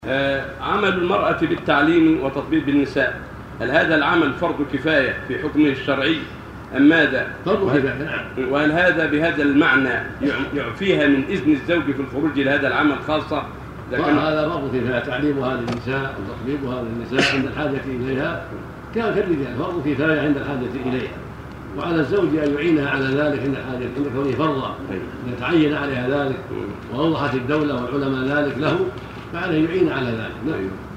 عمل المرأة بالتعليم وتطبيب النساء، هل هذا العمل فرض كفاية في حكمه الشرعي أم ماذا؟ فرض كفاية، نعم. وهل هذا بهذا المعنى يعفيها من إذن الزوج في الخروج لهذا العمل خاصة؟ هذا فرض كفاية، تعليمها للنساء وتطبيبها للنساء عند الحاجة إليها كالرجال، فرض كفاية عند الحاجة إليها، وعلى الزوج أن يعينها على ذلك عند الحاجة، عند كونه فرضا إذا تعين عليها ذلك وأوضحت الدولة والعلماء ذلك له فعليه يعين على ذلك.